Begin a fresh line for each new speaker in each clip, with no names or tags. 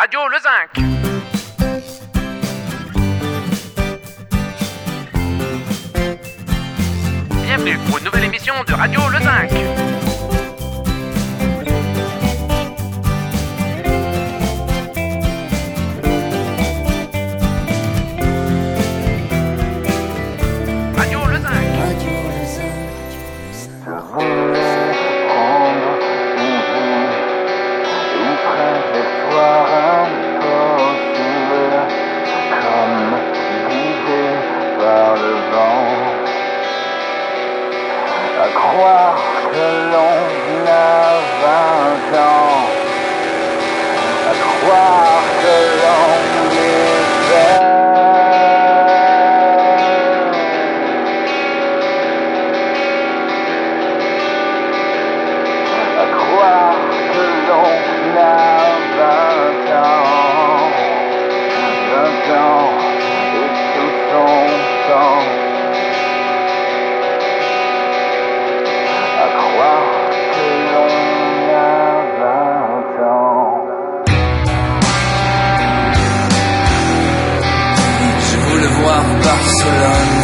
Radio Le Zinc. Bienvenue pour une nouvelle émission de Radio Le Zinc. Radio Le Zinc.
Croire que l'on a 20 ans, à croire que l'on est belle, à croire que l'on a 20 ans, 20 ans et tout son temps.
Barcelone.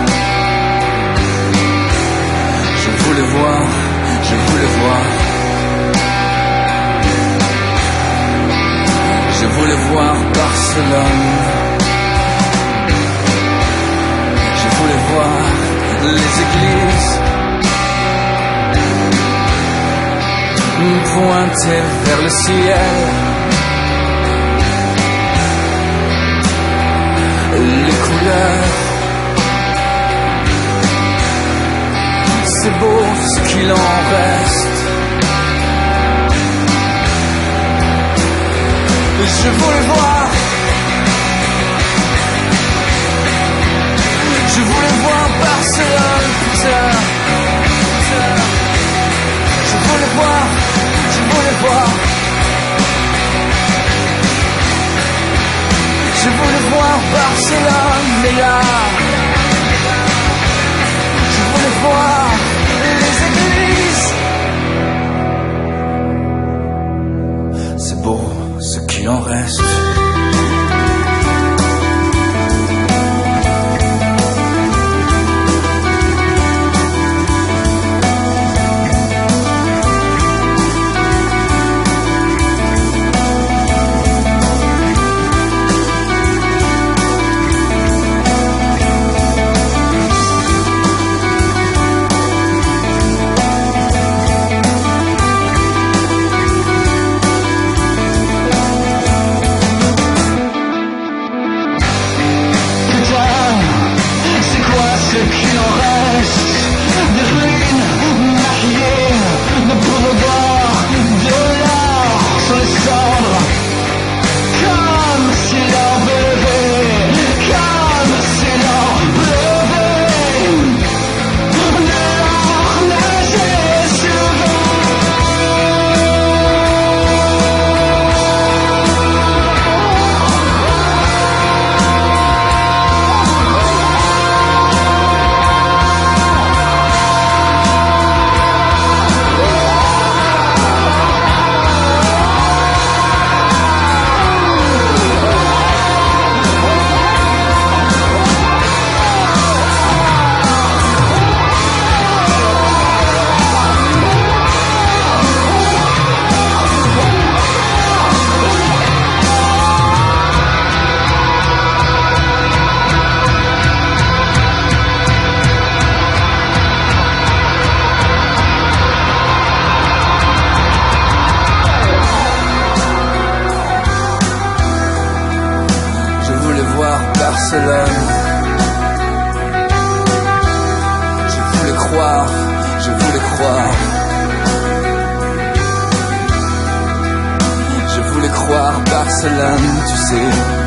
Je voulais voir. Je voulais voir Barcelone. Je voulais voir les églises pointer vers le ciel. Les couleurs, c'est beau ce qu'il en reste. Je voulais voir. Je voulais voir Barcelone, putain. Je voulais voir. Je voulais voir Barcelone, mais là, je voulais voir les églises. C'est beau ce qu'il en reste. Barcelone, tu sais.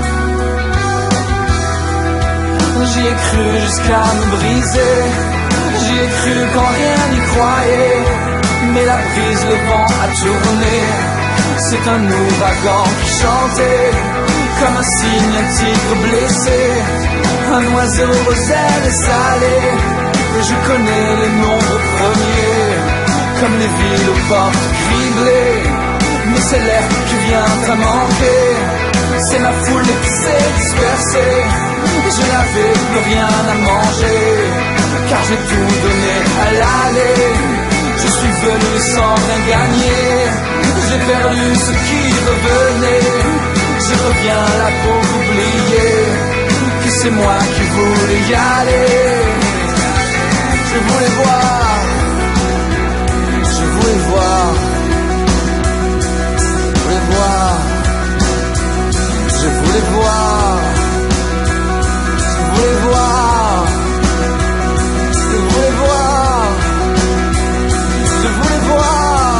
J'y ai cru jusqu'à me briser. J'y ai cru quand rien n'y croyait. Mais la brise, le vent a tourné. C'est un ouragan qui chantait comme un cygne, un tigre blessé, un oiseau aux ailes salées. Je connais les nombres premiers, comme les villes aux portes criblées. mais c'est l'air qui vient à manquer. C'est ma foule qui s'est dispersée. Je n'avais plus rien à manger, car j'ai tout donné à l'aller. Je suis venu sans rien gagner. J'ai perdu ce qui revenait. Je reviens là pour oublier que c'est moi qui voulais y aller. Je voulais voir, je voulais voir, je voulais voir, je voulais voir, je voulais voir, je voulais voir, je voulais voir.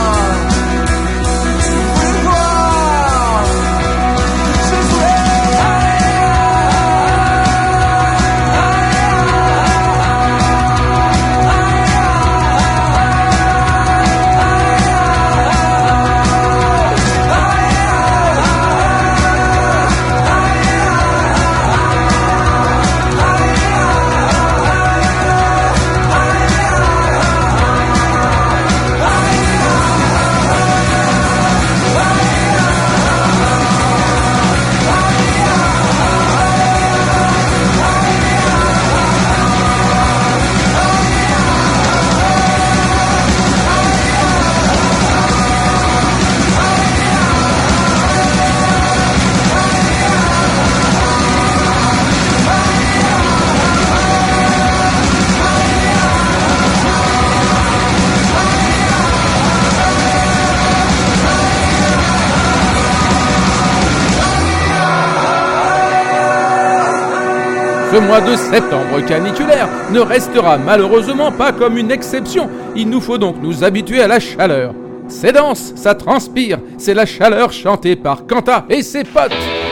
Ce mois de septembre caniculaire ne restera malheureusement pas comme une exception. Il nous faut donc nous habituer à la chaleur. C'est dense, ça transpire, c'est la chaleur chantée par Quentin et ses potes.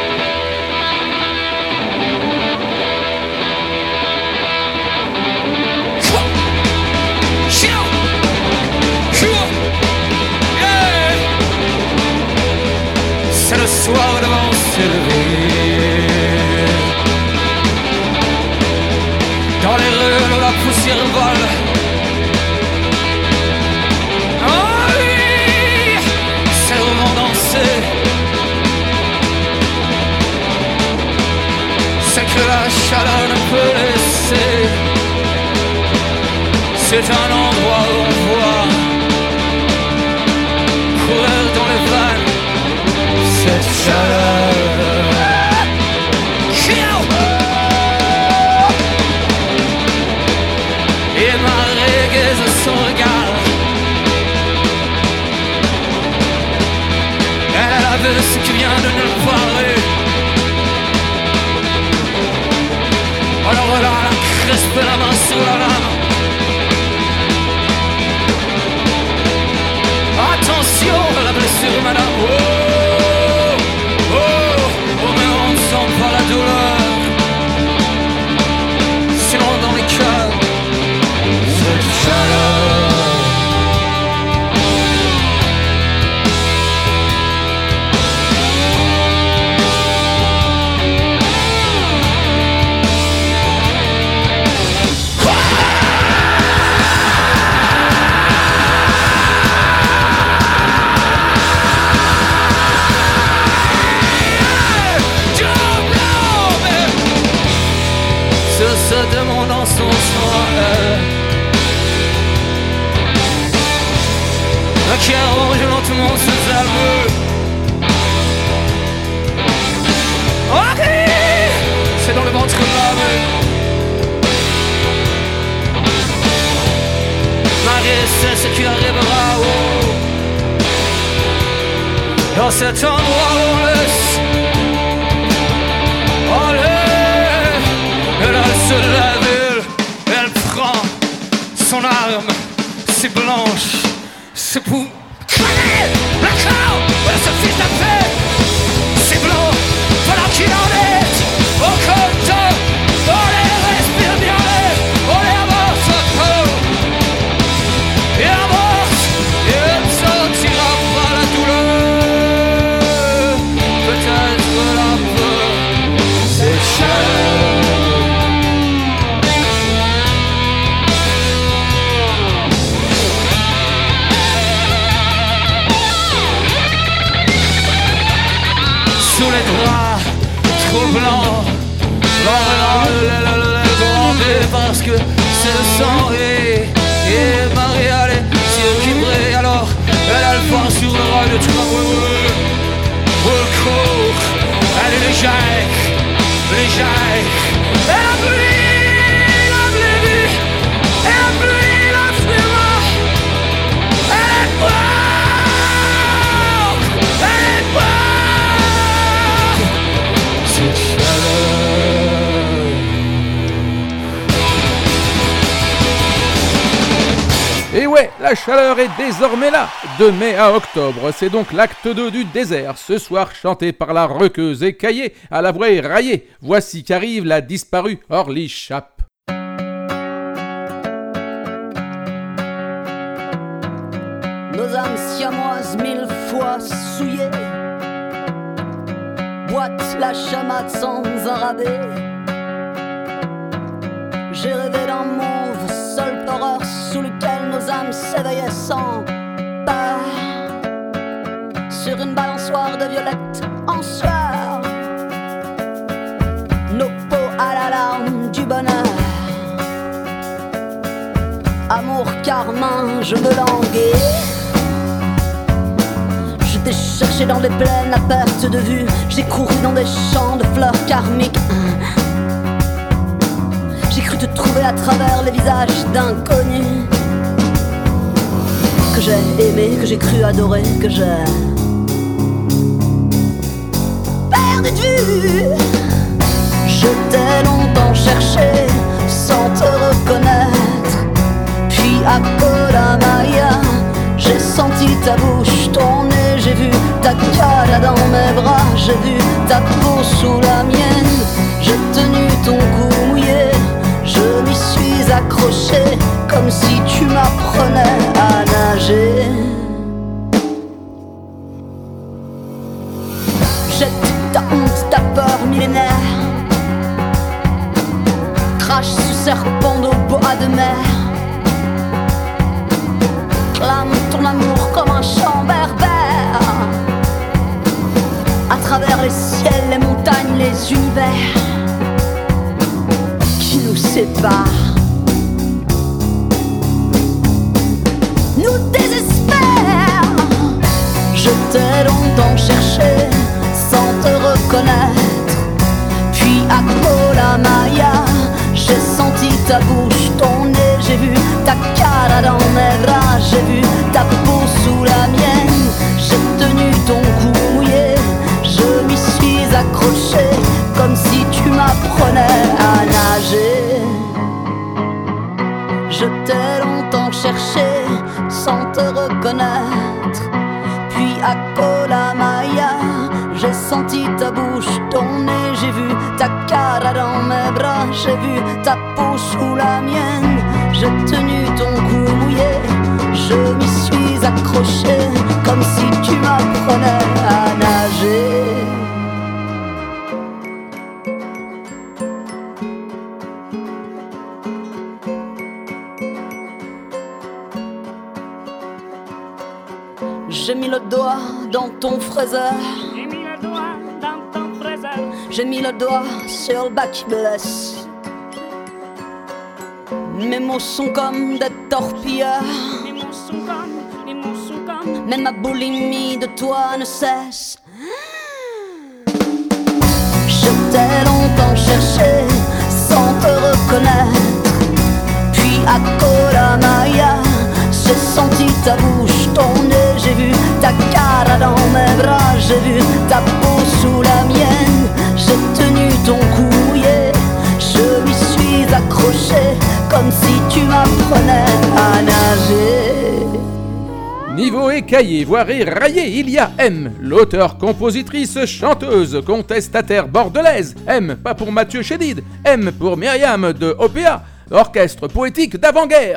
C'est le soir devant s'élever. Dans les rues, la poussière vole. Oh oui, c'est le moment danser. C'est que la chaleur ne peut laisser. C'est un endroit où on voit courir dans les vannes cette chaleur. Et ma reggae son regard. Elle a vu ce qui vient de nulle part. Alors voilà, elle a crispé la main sur la lame. Attention à la blessure, madame. Oh, oh, oh, mais on ne sent pas la douleur. Sinon dans les cœurs cette chaleur. Se demandant son soin, qui arrange lentement ses aveux. Ok, c'est dans le ventre blâmé. Marie sait ce qui arrivera. Oh, dans cet endroit où on laisse. Elle se lève, elle prend son arme, c'est blanche, c'est pour la corde, elle se fiche la paix, c'est blanc, voilà qu'il en est, au côté, on les respire bien, on les amorce un peu, et amorce, et elle sentira pas la douleur, peut-être la peur, c'est cher. les draps trop blancs. Parce que c'est le sang et Maria elle est suréquilibrée. Alors elle a le vent sur le rail de travail. Au cours, elle est légère. Elle a brûlé la blébue, elle a brûlé la fumée. Elle est morte, cette chaleur.
Et ouais, la chaleur est désormais là. De mai à octobre, c'est donc l'acte 2 du désert. Ce soir, chanté par la roqueuse écaillée, à la voix éraillée. Voici qu'arrive la disparue Orly Chape.
Nos âmes siamoises 1000 fois souillées, boite la chamade sans un rabais. J'ai rêvé d'un mauve, seul horreur sous lequel nos âmes s'éveillaient sans peur. Sur une balançoire de violettes en sueur, nos peaux à l'alarme du bonheur. Amour carmin, je me languais. Je t'ai cherché dans des plaines à perte de vue. J'ai couru dans des champs de fleurs karmiques. J'ai cru te trouver à travers les visages d'inconnus que j'ai aimé, que j'ai cru adorer, que j'ai perdu de vue. Je t'ai longtemps cherché sans te reconnaître. Puis à Kolamaya, j'ai senti ta bouche, ton nez, j'ai vu ta cara dans mes bras, j'ai vu ta peau sous la mienne, j'ai tenu ton cou mouillé. Je m'y suis accroché comme si tu m'apprenais à nager. Jette ta honte, ta peur millénaire. Crache sous serpent d'eau, bois de mer. Clame ton amour comme un chant berbère. À travers les ciels, les montagnes, les univers nous sépare, nous désespère. Je t'ai longtemps cherché sans te reconnaître. Puis à Kolamaya, j'ai senti ta bouche, ton nez, j'ai vu ta cara dans mes bras, j'ai vu ta peau sous la mienne, j'ai tenu ton cou mouillé, je m'y suis accroché comme si tu m'apprenais à nager. Je t'ai longtemps cherché sans te reconnaître. Puis à Kolamaya, j'ai senti ta bouche, ton nez, j'ai vu ta cara dans mes bras, j'ai vu ta peau sous la mienne, j'ai tenu ton cou mouillé, je m'y suis accroché comme si tu m'apprenais à nager. J'ai mis le doigt dans ton fraiseur.
J'ai mis le doigt dans ton fraiseur.
J'ai mis le doigt sur le bas qui blesse. Mes mots sont comme des torpilleurs.
Les mots sont comme.
Mais ma boulimie de toi ne cesse. Je t'ai longtemps cherché sans te reconnaître. Puis à Kolamaya, j'ai senti ta bouche, ton nez, j'ai vu ta cara dans mes bras, j'ai vu ta peau sous la mienne, j'ai tenu ton cou mouillé, je m'y suis accroché comme si tu m'apprenais à nager.
Niveau écaillé, voire éraillé, il y a M, l'auteur, compositrice, chanteuse, contestataire bordelaise. M, pas pour Mathieu Chédid, M pour Myriam de OPA, orchestre poétique d'avant-guerre.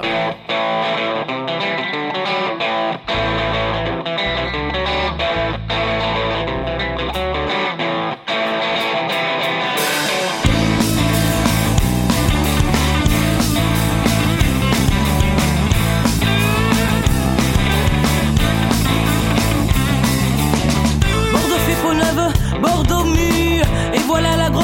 Bordeaux, Bordeaux,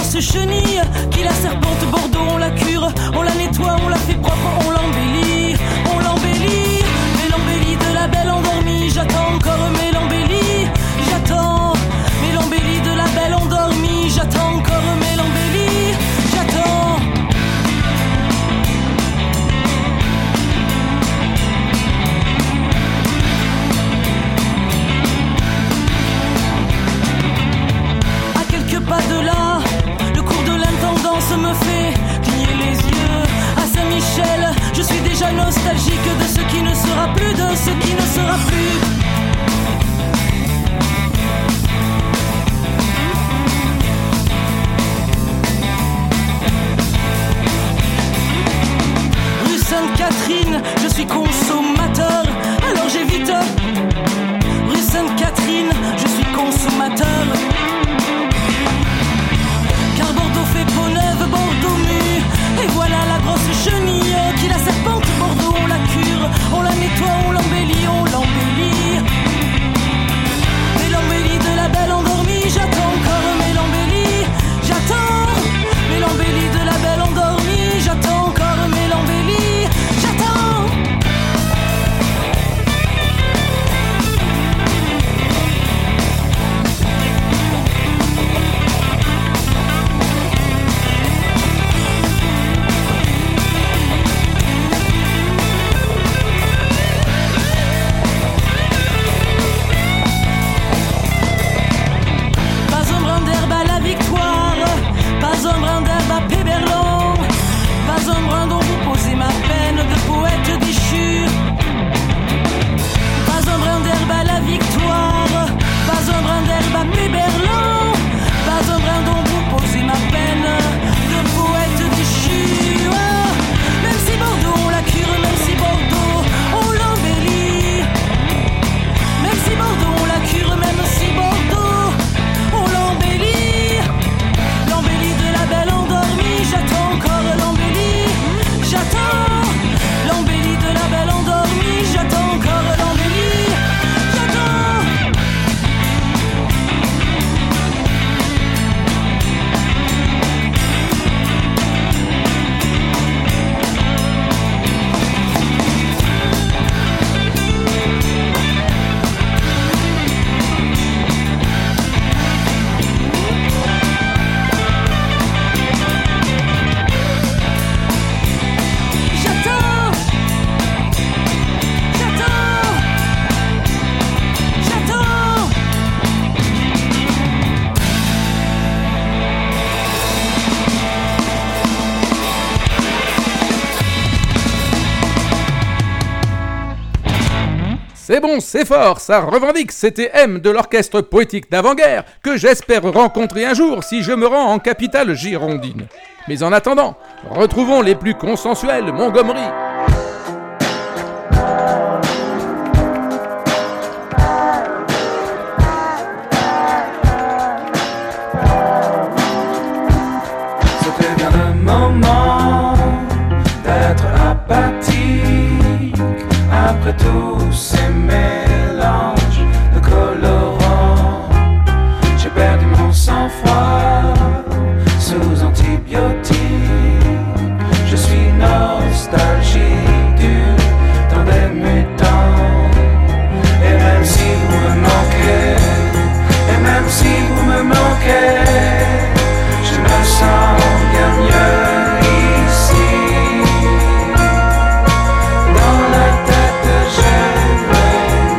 grosse chenille qui la serpente Bordeaux, on la cure, on la nettoie, on la fait propre, on l'embellit, on l'embellit. Mais l'embellie de la belle endormie, j'attends encore mais l'embellie, j'attends. Mais l'embellie de la belle endormie, j'attends encore mais l'embellie, j'attends. À quelques pas de là, le cours de l'intendance me fait cligner les yeux. À Saint-Michel, je suis déjà nostalgique de ce qui ne sera plus, de ce qui ne sera plus. Rue Sainte-Catherine, je suis consommateur, alors j'évite. Rue Sainte-Catherine, je suis consommateur. Car Bordeaux fait peau neuve, Bordeaux mue. Et voilà la grosse chenille qui la serpente Bordeaux, on la cure, on la nettoie, on l'embellit, on l'embellit. Mais l'embellie de la belle endormie, j'attends encore, mais l'embellie, j'attends. Mais l'embellie de la belle endormie, j'attends encore, mais l'embellie, j'attends. Pas un brin d'herbe à la victoire, pas un brin d'herbe à Péberlan, pas un brin dont vous posez ma peine de poète déchu. Pas un brin d'herbe à la victoire, pas un brin d'herbe à Péberlan, pas un brin dont vous posez ma peine de poète déchu. Oh, même si Bordeaux on la cure, même si Bordeaux on l'embellit, même si Bordeaux on la cure, même si Bordeaux on l'embellit. L'embellie de la belle endormie, j'attends encore l'embellie, j'attends. L'embellie de la belle endormie, j'attends encore l'embellie, j'attends. J'attends, j'attends, j'attends.
C'est bon, c'est fort, ça revendique, c'était M de l'orchestre poétique d'avant-guerre, que j'espère rencontrer un jour si je me rends en capitale girondine. Mais en attendant, retrouvons les plus consensuels Montgomery.
C'était bien le moment d'être apathique après tous ces mélanges de colorants. J'ai perdu mon sang-froid sous antibiotiques. Je suis nostalgique du temps des mutants. Et même si vous me manquez, et même si vous me manquez, je me sens bien mieux ici. Dans la tête, j'aimerais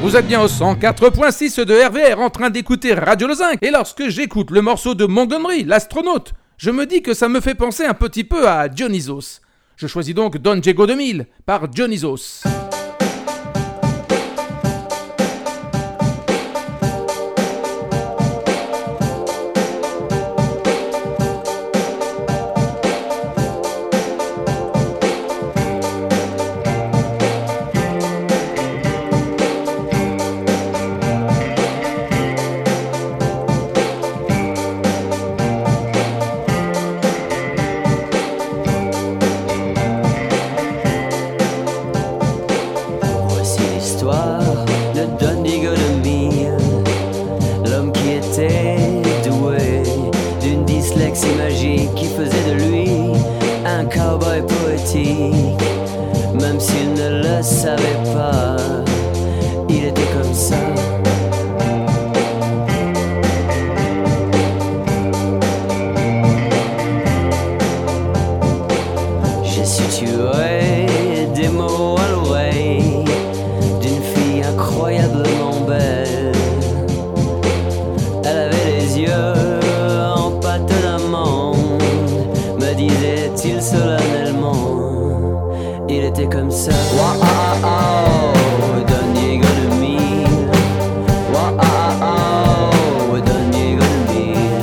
Vous êtes bien au 104.6 de RVR en train d'écouter Radio Le Zinc. Et lorsque j'écoute le morceau de Montgomery, l'astronaute, je me dis que ça me fait penser un petit peu à Dionysos. Je choisis donc Don Diego de Mille par Dionysos.
Même s'il ne le savait pas, il était comme ça. J'ai susurré des mots à l'oreille d'une fille incroyablement belle. Elle avait les yeux en pâte d'amande, me disait-il solennellement. Il était comme ça. Wow, Don Diego de Mille. Wow, Don Diego de Mille.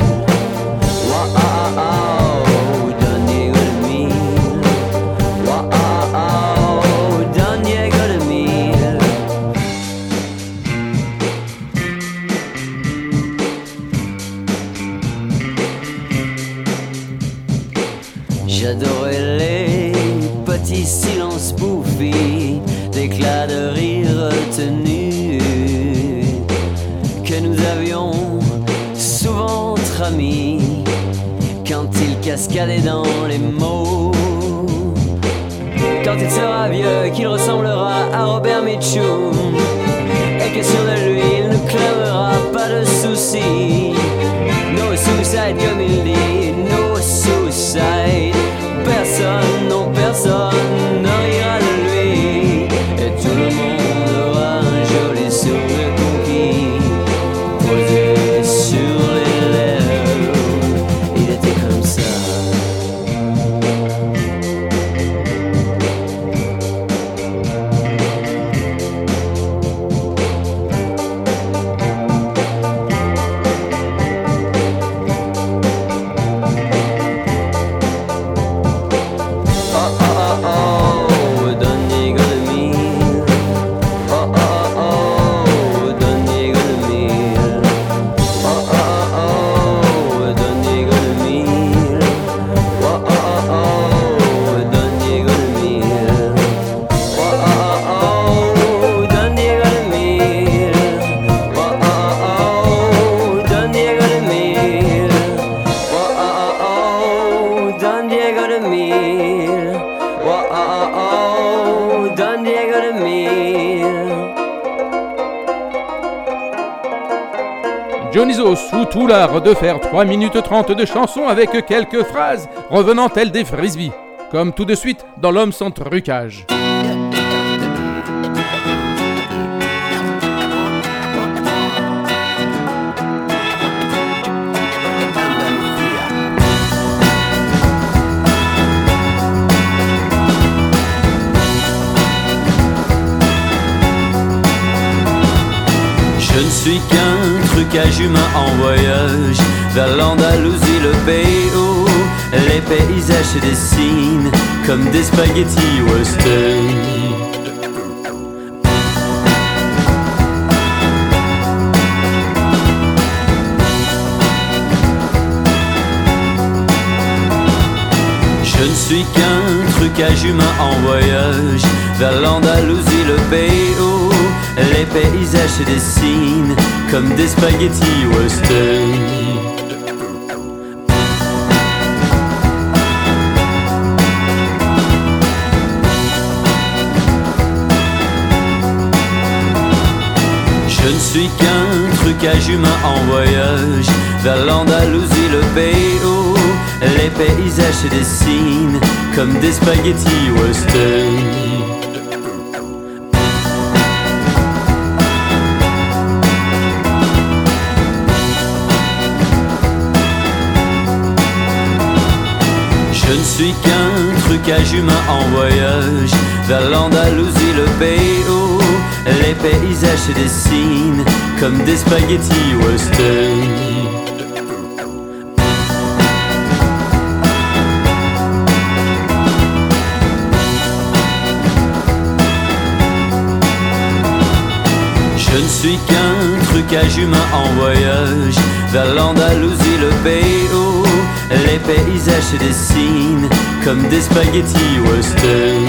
Wow, Don Diego de Mille. Wow, Don Diego de Mille. J'adorais les petits silences bouffis, d'éclats de rire retenus que nous avions souvent entre amis quand il cascadait dans les mots. Quand il sera vieux, qu'il ressemblera à Robert Mitchum et que sûr de lui il ne clamera pas de soucis. No suicide comme il dit, no suicide. Personne, non personne ne rira de lui, et tout le monde aura un joli sourire conquis posé sur les lèvres. Il était comme ça.
Dionysos sous tout l'art de faire 3 minutes 30 de chansons avec quelques phrases revenant telles des frisbees. Comme tout de suite dans L'Homme sans trucage.
Je ne suis qu'un trucage humain en voyage vers l'Andalousie, le pays où les paysages se dessinent comme des spaghettis western. Je ne suis qu'un trucage humain en voyage vers l'Andalousie, le pays où les paysages se dessinent comme des spaghettis western. Je ne suis qu'un trucage humain en voyage vers l'Andalousie, le pays où les paysages se dessinent comme des spaghettis western. Je ne suis qu'un trucage humain en voyage vers l'Andalousie, le pays où les paysages se dessinent comme des spaghettis western. Je ne suis qu'un trucage humain en voyage vers l'Andalousie, le pays où les paysages se dessinent comme des spaghettis western.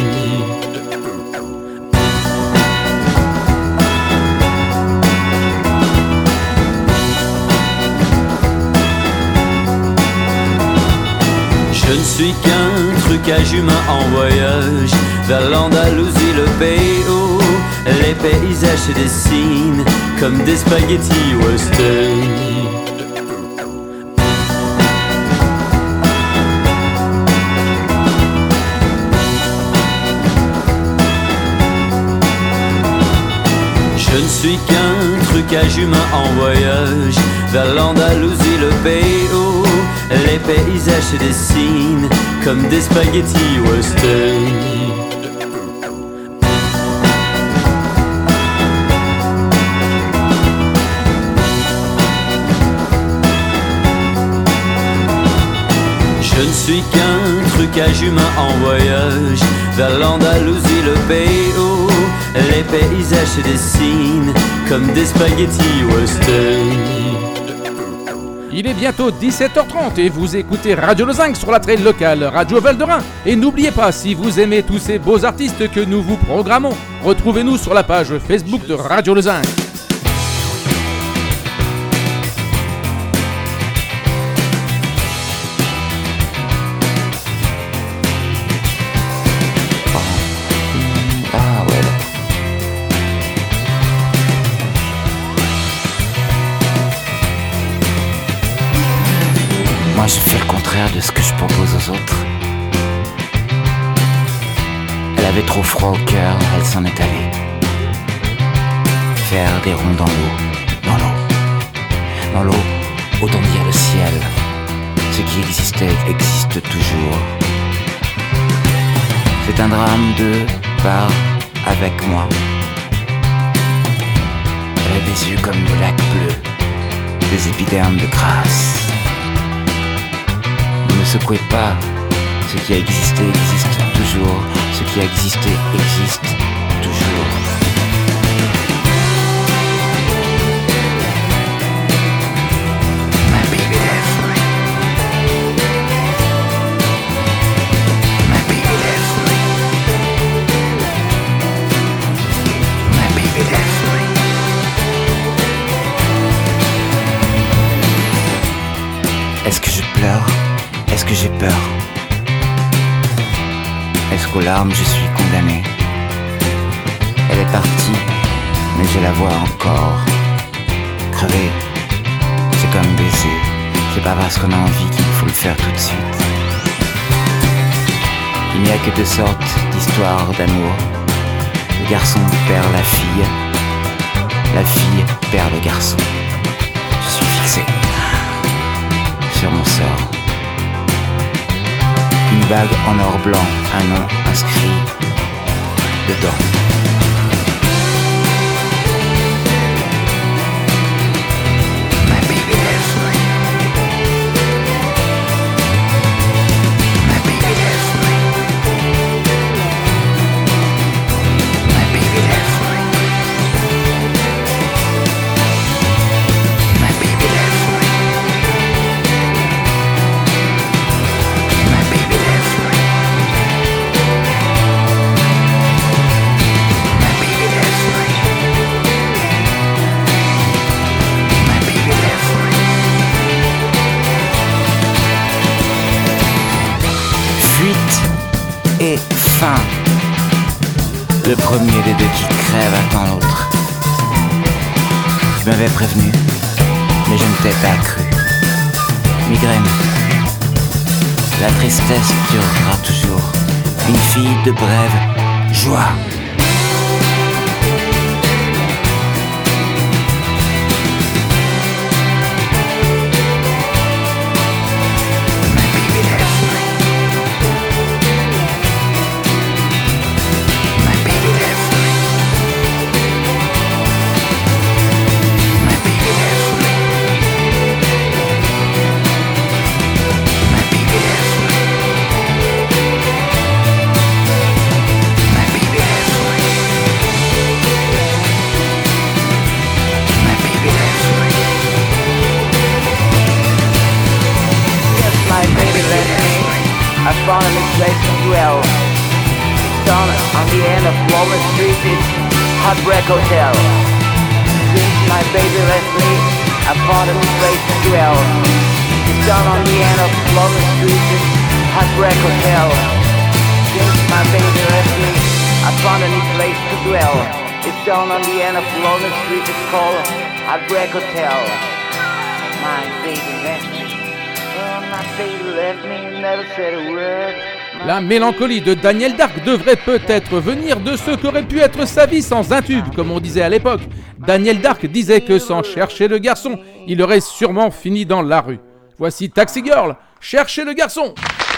Je ne suis qu'un trucage humain en voyage vers l'Andalousie, le pays où les paysages se dessinent comme des spaghettis western. Je ne suis qu'un trucage humain en voyage vers l'Andalousie, le pays où les paysages se dessinent comme des spaghettis western. Je ne suis qu'un trucage humain en voyage vers l'Andalousie, le pays où les paysages se dessinent comme des spaghettis western.
Il est bientôt 17h30 et vous écoutez Radio Le Zinc sur la traîne locale Radio Val-de-Rhin. Et n'oubliez pas, si vous aimez tous ces beaux artistes que nous vous programmons, retrouvez-nous sur la page Facebook de Radio Le Zinc.
Moi je fais le contraire de ce que je propose aux autres. Elle avait trop froid au cœur, elle s'en est allée. Faire des ronds dans l'eau, dans l'eau. Dans l'eau, autant dire le ciel. Ce qui existait existe toujours. C'est un drame de part avec moi. Elle a des yeux comme de lac bleu, des épidermes de crasse. Ne secouez pas, ce qui a existé existe toujours, ce qui a existé existe toujours. My baby left me. My baby left me. My baby left me. Est-ce que je pleure? Est-ce que j'ai peur? Est-ce qu'aux larmes je suis condamné? Elle est partie, mais je la vois encore. Crever, c'est comme baiser. C'est pas parce qu'on a envie qu'il faut le faire tout de suite. Il n'y a que deux sortes d'histoires d'amour. Le garçon perd la fille perd le garçon. Je suis fixé sur mon sort. Une bague en or blanc, un nom inscrit dedans. My baby left me. My baby left me. My baby left me. My baby left me. My baby left me. My baby left me. My baby left me. Fuite et faim. Le premier des deux qui crève attend l'autre. Tu m'avais prévenu, mais je ne t'ai pas cru. Migraine. La tristesse durera toujours. Une fille de brève joie. My baby left me.
I found a new place to dwell. It's down on the end of Walnut Street, it's Heartbreak Hotel. Since my baby left me, I found a new place to dwell. It's down on the end of Walnut Street, it's Heartbreak Hotel. Since my baby left me, I found a new place to dwell. It's down on the end of Walnut Street, it's called Heartbreak Hotel. My baby left me. Oh, my baby left me, never said a word.
La mélancolie de Daniel Dark devrait peut-être venir de ce qu'aurait pu être sa vie sans un tube, comme on disait à l'époque. Daniel Dark disait que sans chercher le garçon, il aurait sûrement fini dans la rue. Voici Taxi Girl, cherchez le garçon.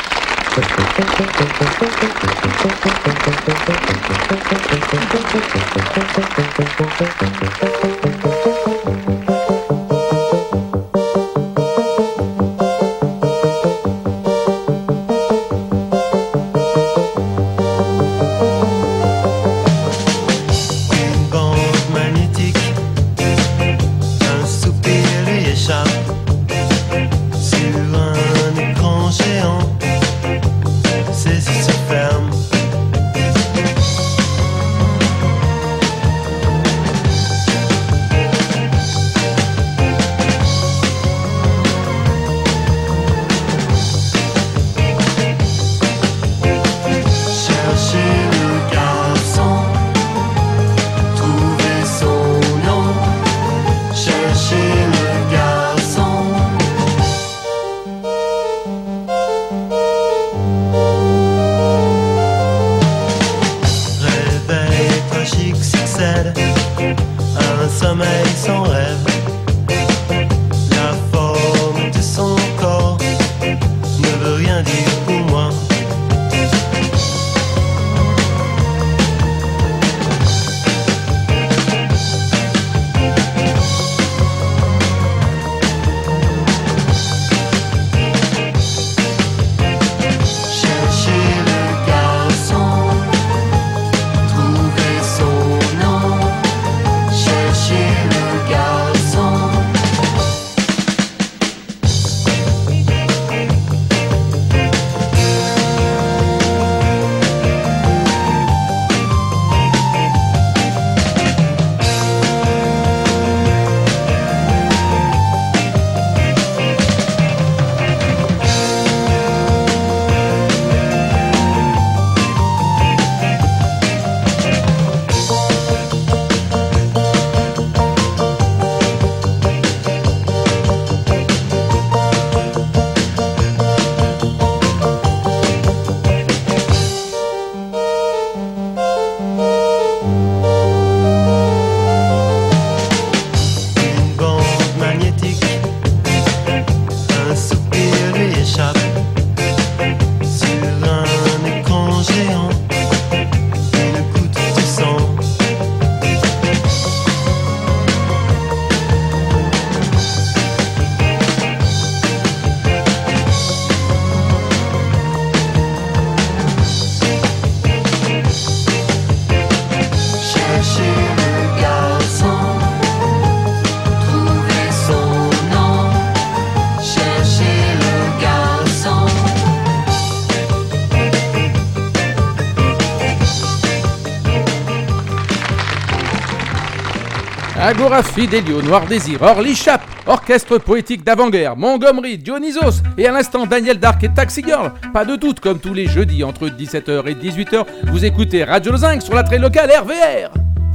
Agora Fidelio, Noir Désir, Orly Chap, orchestre poétique d'avant-guerre, Montgomery, Dionysos et à l'instant Daniel Dark et Taxi Girl. Pas de doute, comme tous les jeudis entre 17h et 18h, vous écoutez Radio Lozinc sur la très locale RVR.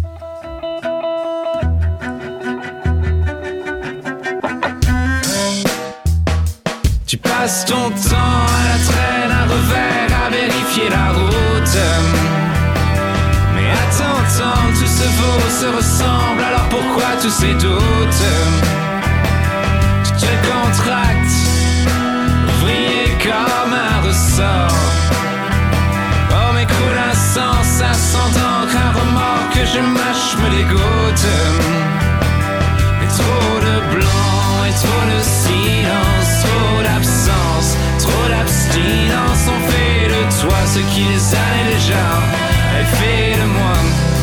Tu passes ton temps à la traîne, à revers, à vérifier la route. Mais à t'entendre, tout se vaut, se ressemble, alors pourquoi tous ces doutes? Tu te contractes, ouvrier comme un ressort. Oh m'écoule un sang, ça sent d'encre, un remords que je mâche me dégoûte. Et trop de blanc, et trop de silence, trop d'absence, trop d'abstinence. On fait de toi ce qu'ils allaient déjà, elle fait de moi.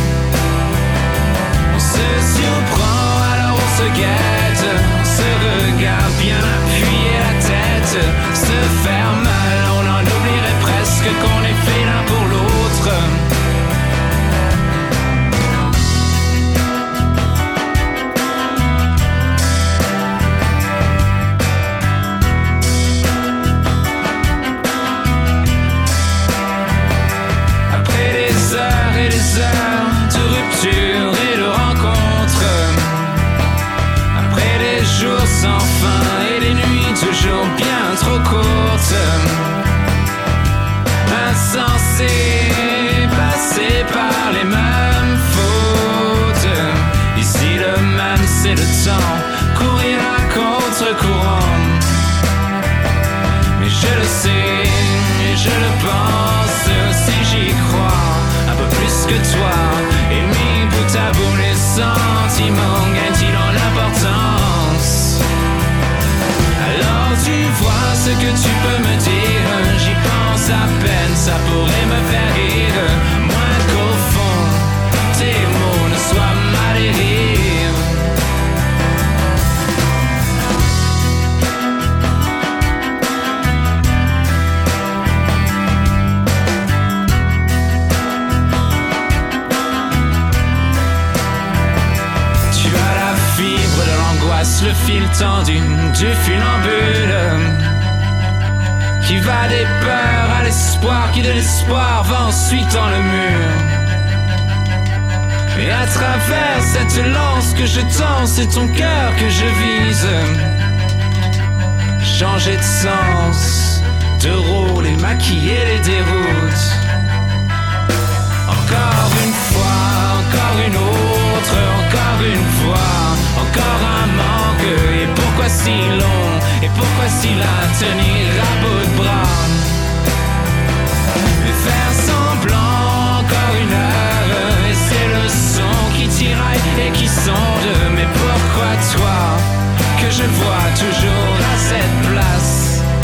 On se surprend, alors on se guette, on se regarde bien appuyer la tête. Se faire mal, on en oublierait Je le sais, je le pense, si j'y crois un peu plus que toi. Et mis bout à bout les sentiments gagnent-ils en importance? Alors tu vois ce que tu peux me dire, j'y pense à peine, ça pourrait me faire rire. Moins qu'au fond, tes mots ne soient mal rires. Tu as la fibre de l'angoisse, le fil tendu du funambule, qui va des peurs à l'espoir, qui de l'espoir va ensuite dans le mur. Et à travers cette lance que je tends, c'est ton cœur que je vise. Changer de sens, de rôle et maquiller les déroutes. Encore une fois, encore une autre, encore une fois, encore un manque. Et pourquoi si long? Et pourquoi si là tenir à bout de bras? Et faire semblant encore une heure, et c'est le son qui tiraille et qui sonde. Mais pourquoi toi, que je vois toujours à cette place?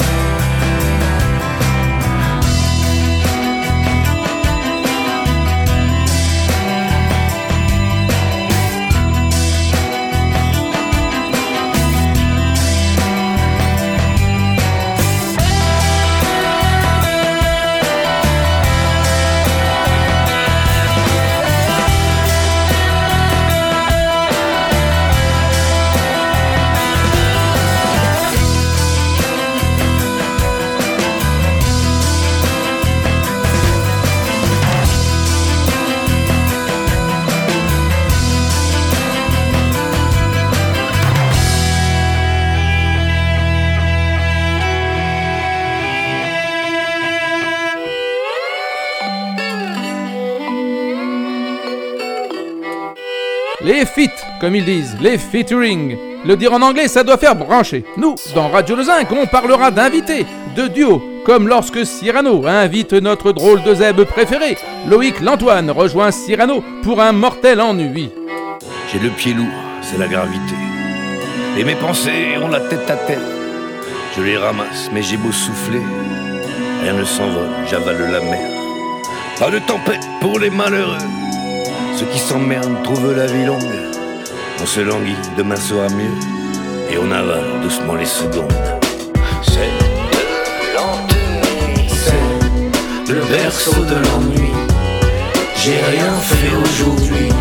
Les feats, comme ils disent, les featuring. Le dire en anglais, ça doit faire brancher. Nous, dans Radio Le Zinc, on parlera d'invités, de duos, comme lorsque Cyrano invite notre drôle de zèbre préféré. Loïc Lantoine rejoint Cyrano pour un mortel ennui.
J'ai le pied lourd, c'est la gravité. Et mes pensées ont la tête à terre. Je les ramasse, mais j'ai beau souffler, rien ne s'envole, j'avale la mer. Pas de tempête pour les malheureux. Ceux qui s'emmerdent trouvent la vie longue. On se languit, demain sera mieux. Et on avale doucement les secondes. C'est de l'ennui, c'est le berceau de l'ennui. J'ai rien fait aujourd'hui,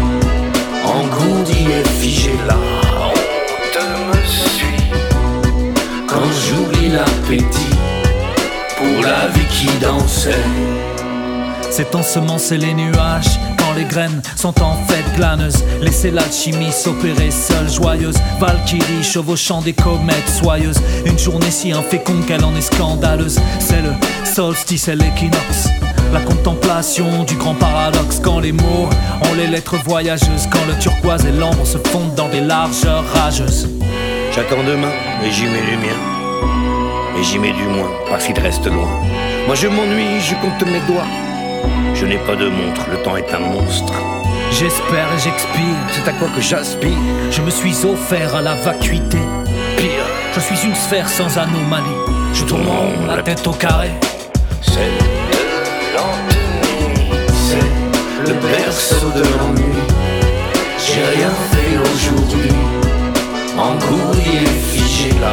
engourdi et figé là. La honte me suit quand j'oublie l'appétit pour la vie qui dansait.
C'est ensemencer les nuages quand les graines sont en fait glaneuses. Laisser l'alchimie s'opérer seule, joyeuse. Valkyrie chevauchant des comètes soyeuses. Une journée si inféconde qu'elle en est scandaleuse. C'est le solstice et l'équinoxe, la contemplation du grand paradoxe. Quand les mots ont les lettres voyageuses, quand le turquoise et l'ambre se fondent dans des largeurs rageuses.
J'attends demain et j'y mets du mien. Et j'y mets du moins parce qu'il reste loin. Moi je m'ennuie, je compte mes doigts. Je n'ai pas de montre, le temps est un monstre.
J'espère et j'expire,
c'est à quoi que j'aspire.
Je me suis offert à la vacuité.
Pire,
je suis une sphère sans anomalie.
Je tourne en rond,
la tête au carré.
C'est de l'ennui, c'est le berceau de l'ennui. J'ai rien fait aujourd'hui, engourdi et figé là.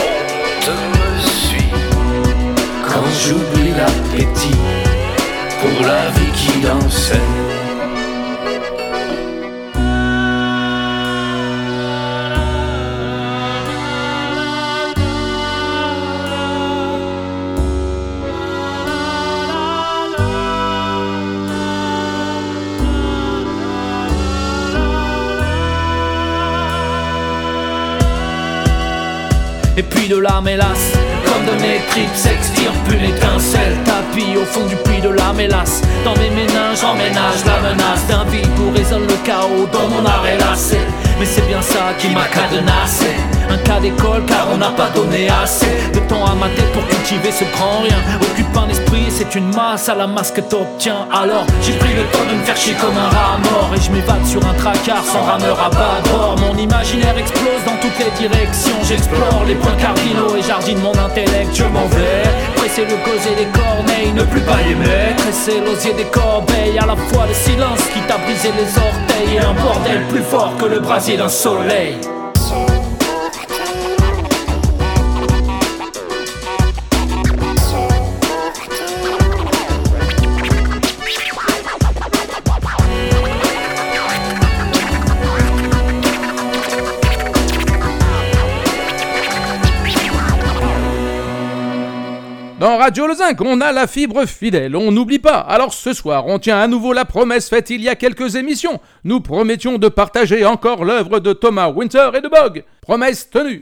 La honte me suit quand j'oublie l'appétit pour la vie qui dansait.
Et puis de la mélasse, comme de mes tripes s'extirpe une étincelle. Tapis au fond du puits de la mélasse. Dans mes méninges j'emménage la menace d'un vide pour résoudre le chaos dans mon arrêt lacé. mais c'est bien ça qui m'a cadenassé. Un cas d'école car on n'a pas donné assez de temps à ma tête pour cultiver ce grand rien. Occupe un esprit, c'est une masse à la masse que t'obtiens. Alors j'ai pris le temps de me faire chier comme un rat mort, et je m'évade sur un tracard sans rameur à bas de bord. Mon imaginaire explose dans toutes les directions. J'explore les points cardinaux et jardine mon intellect. Je m'en vais presser le gosier des corneilles, ne plus pas aimer presser l'osier des corbeilles. À la fois le silence qui t'a brisé les orteils et un bordel plus fort que le brasier d'un soleil.
Dans Radio Le Zinc, on a la fibre fidèle, on n'oublie pas. Alors ce soir, on tient à nouveau la promesse faite il y a quelques émissions. Nous promettions de partager encore l'œuvre de Thomas Winter et de Bog. Promesse tenue.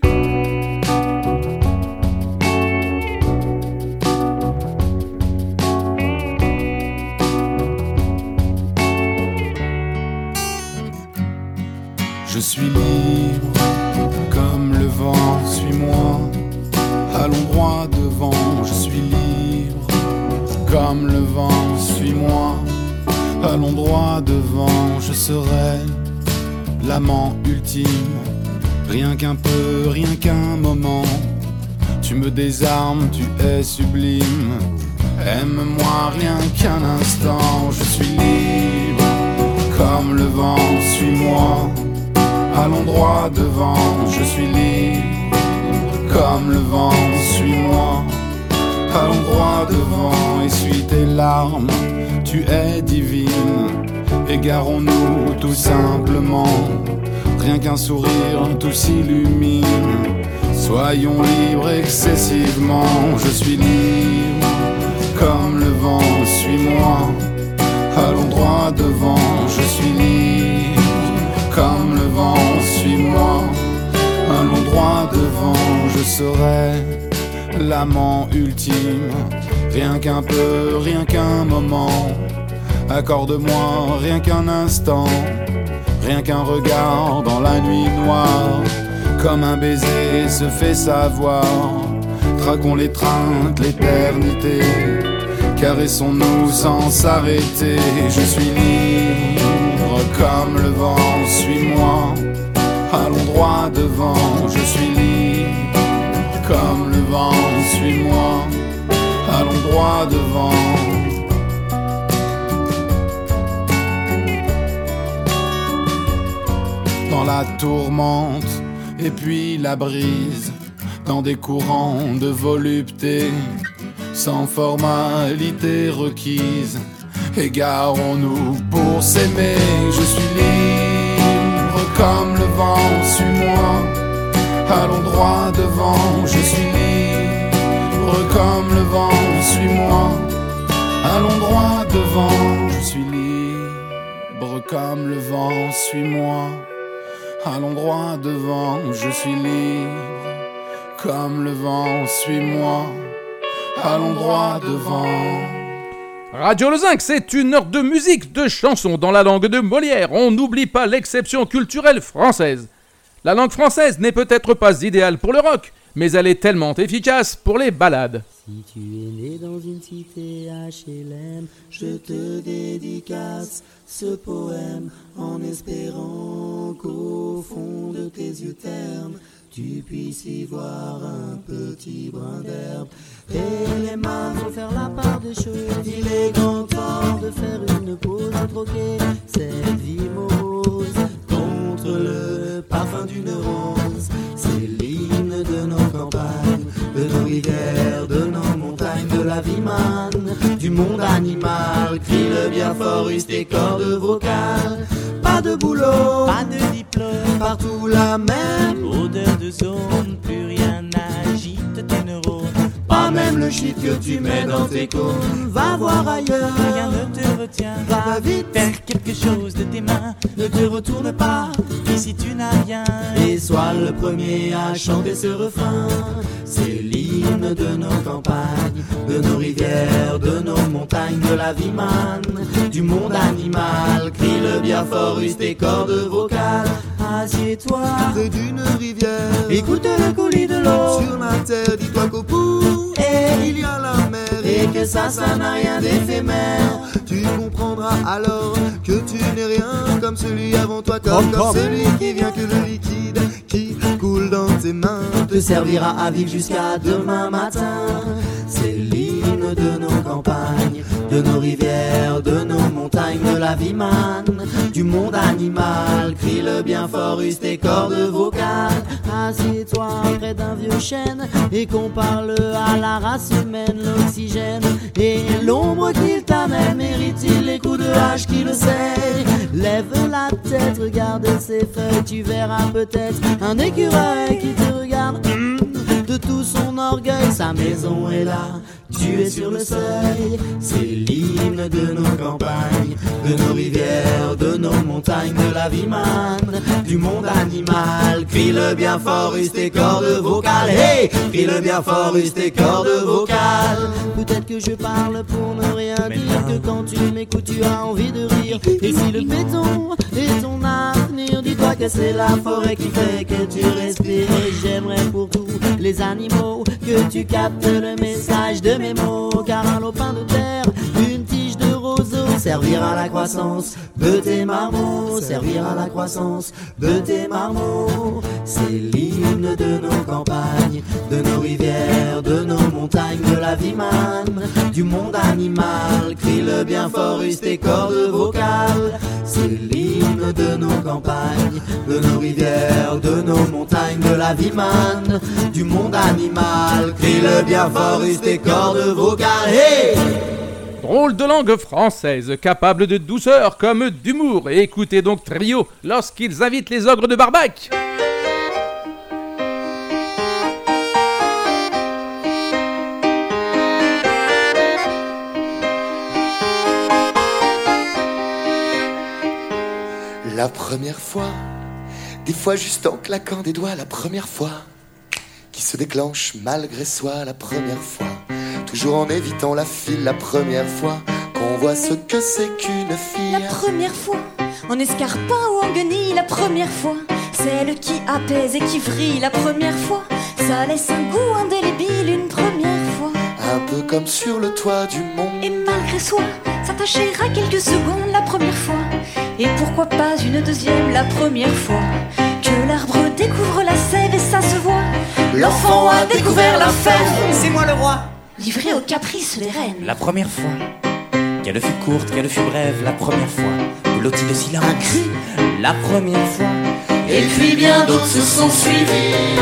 Je suis libre, comme le vent, suis-moi. Allons droit devant, je suis libre, comme le vent, suis-moi. Allons droit devant, je serai l'amant ultime. Rien qu'un peu, rien qu'un moment. Tu me désarmes, tu es sublime. Aime-moi rien qu'un instant, je suis libre, comme le vent, suis-moi. Allons droit devant, je suis libre, comme le vent, suis-moi. Allons droit devant, essuie tes larmes, tu es divine. Égarons-nous tout simplement, rien qu'un sourire, tout s'illumine. Soyons libres excessivement, je suis libre, comme le vent, suis-moi. Allons droit devant, je suis libre, comme le vent, suis-moi. Allons droit devant, je serai l'amant ultime. Rien qu'un peu, rien qu'un moment. Accorde-moi rien qu'un instant, rien qu'un regard dans la nuit noire. Comme un baiser se fait savoir, traquons l'étreinte, l'éternité. Caressons-nous sans s'arrêter. Je suis libre comme le vent, suis-moi. Allons droit devant, je suis libre comme le vent, suis-moi. Allons droit devant. Dans la tourmente et puis la brise, dans des courants de volupté, sans formalité requise, égarons-nous pour s'aimer. Je suis libre comme le vent, suis-moi. Allons droit devant, je suis libre comme le vent, suis-moi. Allons droit devant, je suis libre comme le vent, suis-moi. Allons droit devant, je suis libre comme le vent, suis-moi. Allons droit devant.
Radio Le Zinc, c'est une heure de musique, de chansons dans la langue de Molière. On n'oublie pas l'exception culturelle française. La langue française n'est peut-être pas idéale pour le rock, mais elle est tellement efficace pour les ballades.
Si tu es né dans une cité HLM, je te dédicace ce poème en espérant qu'au fond de tes yeux ternes, tu puisses y voir un petit brin d'herbe. Et les mains vont faire la part des choses. Il est grand temps de faire une pause, de troquer cette vie morose contre le parfum d'une rose. C'est l'hymne de nos campagnes, de nos rivières, de nos montagnes, de la vie manne, du monde animal. Crie le bien fort, use tes cordes vocales. Pas de boulot, pas de diplôme, partout la même odeur de zone, plus rien n'agite tes neurones. Pas même le shit que tu mets dans tes cônes. Va voir ailleurs, rien ne te retient. Va vite, faire quelque chose de tes mains. Ne te retourne pas, ici tu n'as rien. Et sois le premier à chanter ce refrain. C'est l'hymne de nos campagnes, de nos rivières, de nos montagnes, montagne de la vie man, du monde animal, crie-le bien fort, use tes cordes vocales. Assieds-toi
près d'une rivière,
écoute le coulis de l'eau.
Sur la terre, dis-toi qu'au bout il y a la mer,
et que ça n'a rien d'éphémère.
Tu comprendras alors que tu n'es rien comme celui avant toi, comme celui qui vient, que le liquide qui coule dans tes mains
te servira à vivre jusqu'à demain matin. C'est l'hymne de nos campagnes, de nos rivières, de nos montagnes, de la vie man, du monde animal, crie-le bien fort, use tes cordes vocales. Assieds-toi près d'un vieux chêne et compare-le à la race humaine, l'oxygène et l'ombre qu'il t'amène. Mérite-t-il les coups de hache qui le sait? Lève la tête, regarde ses feuilles, tu verras peut-être un écureuil qui te regarde de tout son orgueil. Sa maison est là, tu es sur le seuil. C'est l'hymne de nos campagnes, de nos rivières, de nos montagnes, de la vie man, du monde animal. Crie-le bien fort, use tes cordes vocales. Hey, crie-le bien fort, use tes cordes vocales. Peut-être que je parle pour ne rien dire, que quand tu m'écoutes tu as envie de rire. Et si le béton est ton avenir, dis-toi que c'est la forêt qui fait que tu respires. Et j'aimerais pour tous les animaux que tu captes le message de mes mots, car un lopin de terre, une tige de roseau servira à la croissance de tes marmots, servira à la croissance de tes marmots. C'est l'hymne de nos campagnes, de nos rivières, de nos montagnes, de la vie man, du monde animal, crie-le bien fort, use tes cordes vocales. C'est l'hymne de nos campagnes, de nos rivières, de nos montagnes, de la vie man, du monde animal, crie-le bien fort, use tes cordes vocales. Hey!
Drôle de langue française, capable de douceur comme d'humour. Et écoutez donc Trio lorsqu'ils invitent les ogres de Barbac.
La première fois, des fois juste en claquant des doigts, la première fois qui se déclenche malgré soi, la première fois, toujours en évitant la file, la première fois qu'on voit ce que c'est qu'une fille.
La première fois, en escarpin ou en guenille, la première fois, celle qui apaise et qui vrille, la première fois, ça laisse un goût indélébile, une première fois.
Un peu comme sur le toit du monde.
Et malgré soi, s'attacher à quelques secondes, la première fois. Et pourquoi pas une deuxième, la première fois que l'arbre découvre la sève et ça se voit. L'enfant a découvert la fève,
c'est moi le roi,
livré aux caprices des reines.
La première fois, qu'elle fut courte, qu'elle fut brève, la première fois, blottie de silence,
un cri,
la première fois,
et puis bien d'autres se sont suivis.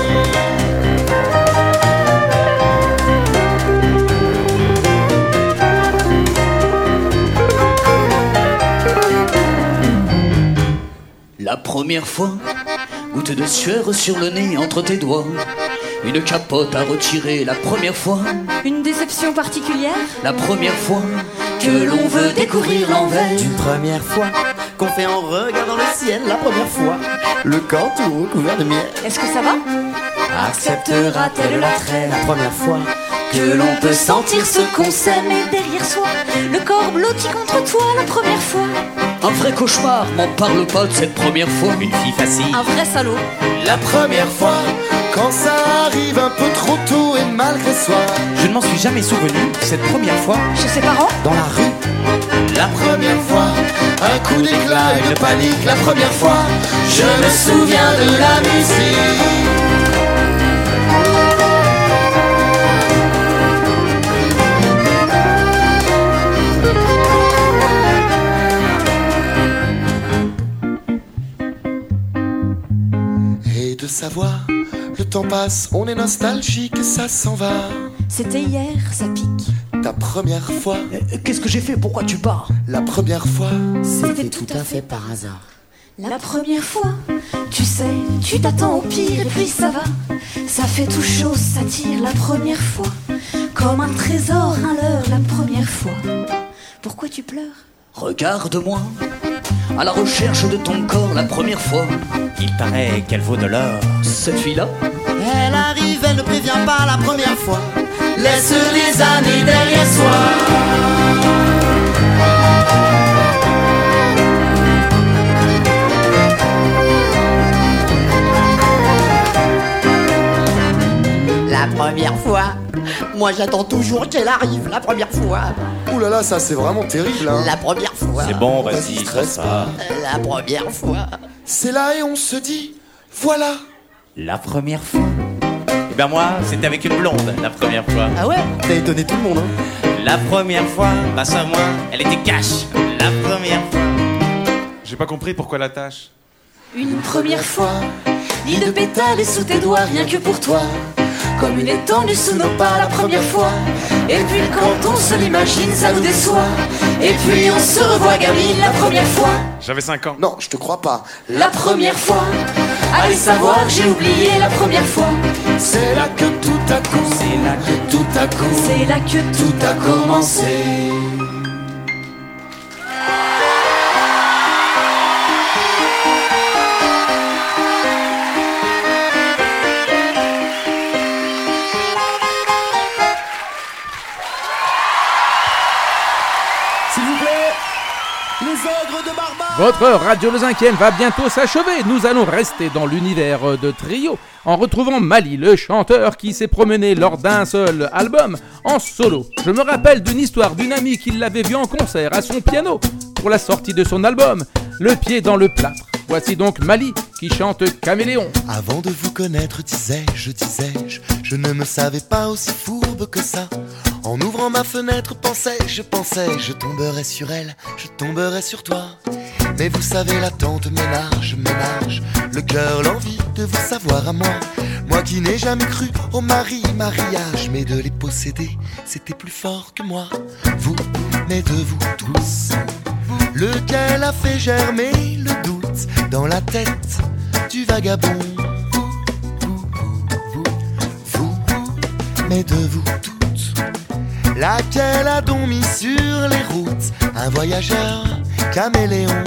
La première fois, goutte de sueur sur le nez entre tes doigts, une capote à retirer la première fois,
une déception particulière,
la première fois que l'on veut découvrir l'envers,
une première fois qu'on fait en regardant le ciel, la première fois, le corps tout recouvert de miel.
Est-ce que ça va?
Acceptera-t-elle l'attrait, la première fois
que l'on peut sentir ce qu'on s'aime et derrière soi, le corps blotti contre toi, la première fois.
Un vrai cauchemar, m'en parle pas de cette première fois.
Une fille facile,
un vrai salaud.
La première fois, quand ça arrive un peu trop tôt et malgré soi.
Je ne m'en suis jamais souvenu, cette première fois.
Chez ses parents,
dans la rue.
La première fois, un coup d'éclat, une panique. La première fois, je me souviens de la musique. De savoir, le temps passe, on est nostalgique, ça s'en va.
C'était hier, ça pique.
Ta première fois.
Qu'est-ce que j'ai fait? Pourquoi tu pars?
La première fois.
C'était tout à fait par hasard.
La première fois, tu sais, tu t'attends au pire et puis ça va. Ça fait tout chaud, ça tire la première fois. Comme un trésor, un leurre la première fois. Pourquoi tu pleures?
Regarde-moi, à la recherche de ton corps la première fois.
Il paraît qu'elle vaut de l'or.
Cette fille-là,
elle arrive, elle ne prévient pas la première fois. Laisse les années derrière soi.
première fois. Moi j'attends toujours qu'elle arrive, la première fois.
Ouh là là, ça c'est vraiment terrible, hein.
La première fois.
C'est bon, vas-y,
stresse pas.
La première fois.
C'est là et on se dit, voilà.
La première fois. Eh ben moi, c'était avec une blonde, la première fois.
Ah ouais? T'as étonné tout le monde, hein.
La première fois, grâce à moi, elle était cash. La première fois.
J'ai pas compris pourquoi la tâche.
Une première fois, lit de pétales et sous tes doigts, rien que pour toi. Comme une étendue sous nos pas la première fois. Et puis quand on se l'imagine, ça nous déçoit. Et puis on se revoit gamine la première fois.
J'avais 5 ans.
Non, je te crois pas.
La première fois, allez savoir, j'ai oublié la première fois.
C'est là que tout a coup,
c'est là que tout a coup,
c'est là que
tout a commencé.
Votre Radio Le 5e va bientôt s'achever. Nous allons rester dans l'univers de Trio en retrouvant Mali, le chanteur qui s'est promené lors d'un seul album en solo. Je me rappelle d'une histoire d'une amie qui l'avait vu en concert à son piano pour la sortie de son album, le pied dans le plâtre. Voici donc Mali qui chante Caméléon.
Avant de vous connaître, disais-je, je ne me savais pas aussi fourbe que ça. En ouvrant ma fenêtre, pensais-je, je tomberais sur elle, je tomberais sur toi. Mais vous savez, l'attente ménage, le cœur, l'envie de vous savoir à moi. Moi qui n'ai jamais cru au mariage, mais de les posséder, c'était plus fort que moi. Vous, mais de vous tous, lequel a fait germer le doute dans la tête du vagabond. Vous, mais de vous toutes, laquelle a donc mis sur les routes un voyageur caméléon.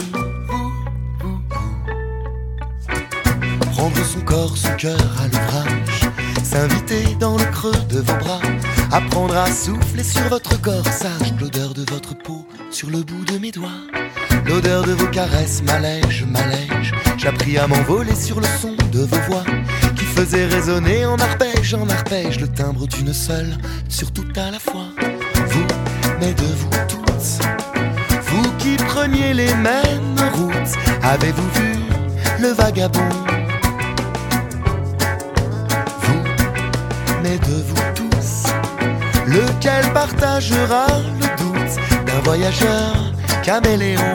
Prendre son corps, son cœur à l'ouvrage, s'inviter dans le creux de vos bras, apprendre à souffler sur votre corsage, l'odeur de votre peau sur le bout de mes doigts, l'odeur de vos caresses m'allège, j'appris à m'envoler sur le son de vos voix, qui faisaient résonner en arpège, le timbre d'une seule, sur tout à la fois. Vous, mais de vous toutes, vous qui preniez les mêmes routes, avez-vous vu le vagabond? Vous, mais de vous tous, lequel partagera le doute d'un voyageur caméléon?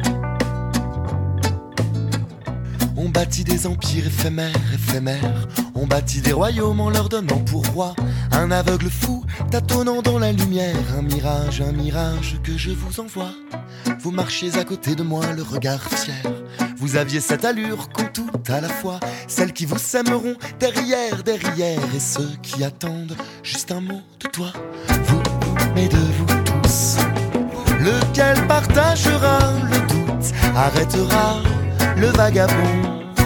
On bâtit des empires éphémères, on bâtit des royaumes en leur donnant pour roi un aveugle fou tâtonnant dans la lumière, un mirage que je vous envoie. Vous marchiez à côté de moi, le regard fier, vous aviez cette allure qu'ont tout à la fois, celles qui vous sèmeront derrière, et ceux qui attendent juste un mot de toi. Vous, mais de vous tous, lequel partagera le doute, arrêtera le vagabond?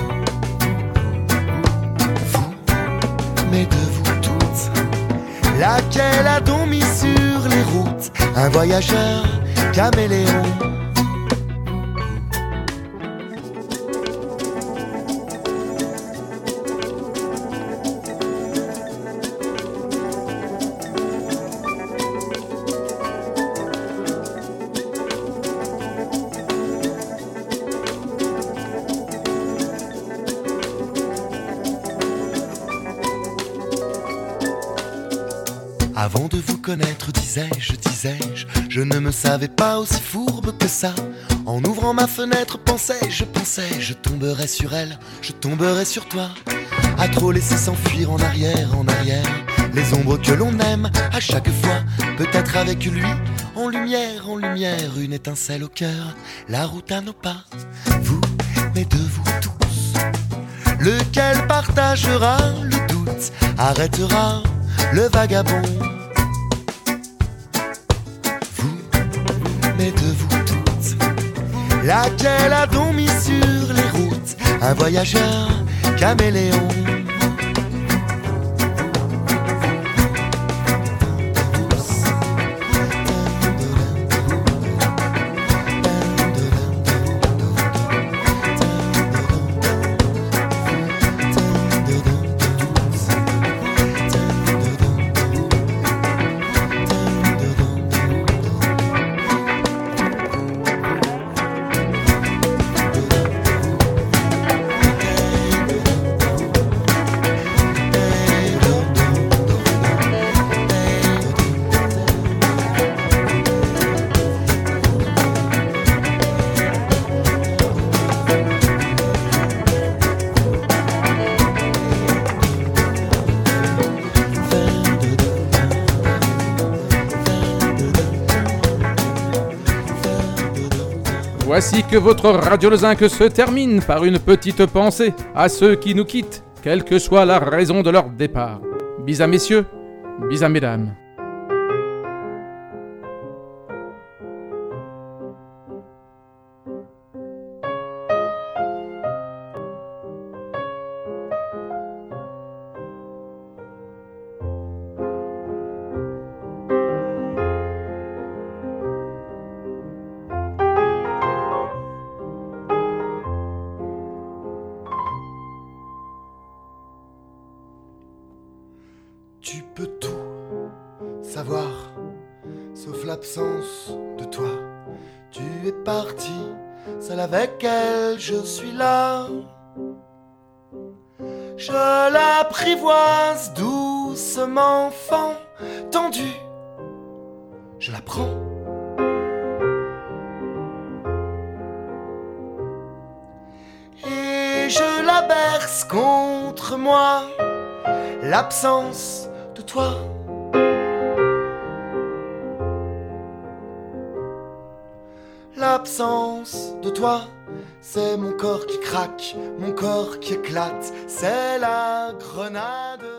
Vous, mais de vous toutes, laquelle a donc mis sur les routes un voyageur caméléon? Avant de vous connaître, disais-je, je ne me savais pas aussi fourbe que ça. En ouvrant ma fenêtre, pensais-je, je tomberais sur elle, je tomberais sur toi. À trop laisser s'enfuir en arrière, les ombres que l'on aime à chaque fois. Peut-être avec lui, en lumière, une étincelle au cœur, la route à nos pas. Vous, mais de vous tous, lequel partagera le doute, arrêtera le vagabond? Vous, mais de vous toutes, laquelle a donc mis sur les routes un voyageur caméléon?
Voici que votre Radio Le Zinc se termine par une petite pensée à ceux qui nous quittent, quelle que soit la raison de leur départ. Bis à messieurs, bis à mesdames.
Tu peux tout savoir, sauf l'absence de toi. Tu es parti, seul avec elle, je suis là. Je l'apprivoise doucement, enfant tendu. Je la prends. Et je la berce contre moi. L'absence de toi. L'absence de toi, c'est mon corps qui craque, mon corps qui éclate, c'est la grenade.